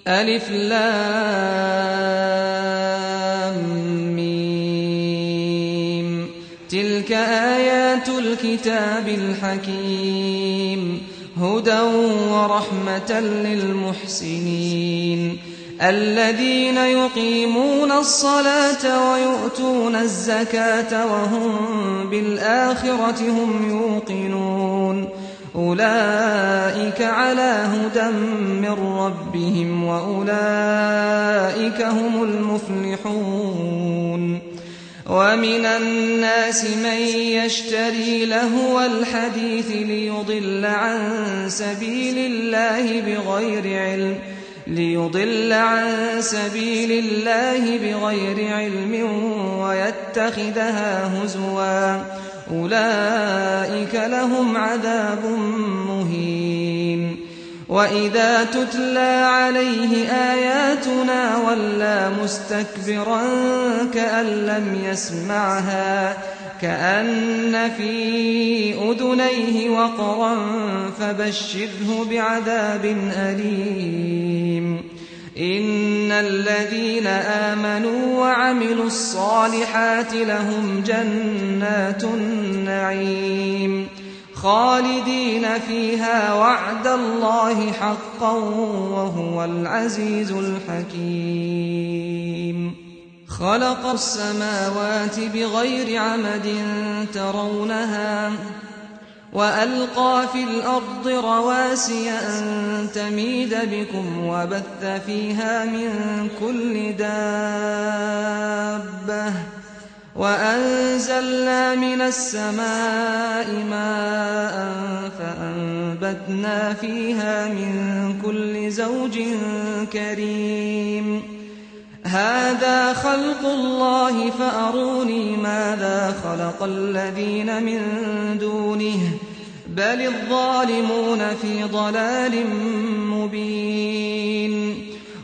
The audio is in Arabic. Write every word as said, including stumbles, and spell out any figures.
ألف لام ميم تلك آيات الكتاب الحكيم هدى ورحمة للمحسنين الذين يقيمون الصلاة ويؤتون الزكاة وهم بالآخرة هم يوقنون أولئك على هدى من ربهم وأولئك هم المفلحون ومن الناس من يشتري لهو الحديث ليضل عن سبيل الله بغير علم ليضل عن سبيل الله بغير علم ويتخذها هزوا أولئك لهم عذاب مهين وإذا تتلى عليه آياتنا ولى مستكبرا كأن لم يسمعها كأن في أذنيه وقرا فبشره بعذاب أليم إن الذين آمنوا وعملوا الصالحات لهم جنات النعيم خالدين فيها وعد الله حقا وهو العزيز الحكيم خلق السماوات بغير عمد ترونها وألقى في الأرض رواسي أن تميد بكم وبث فيها من كل دابة وأنزلنا من السماء ماء فأنبتنا فيها من كل زوج كريم هذا خلق الله فأروني ماذا خلق الذين من دونه بل الظالمون في ضلال مبين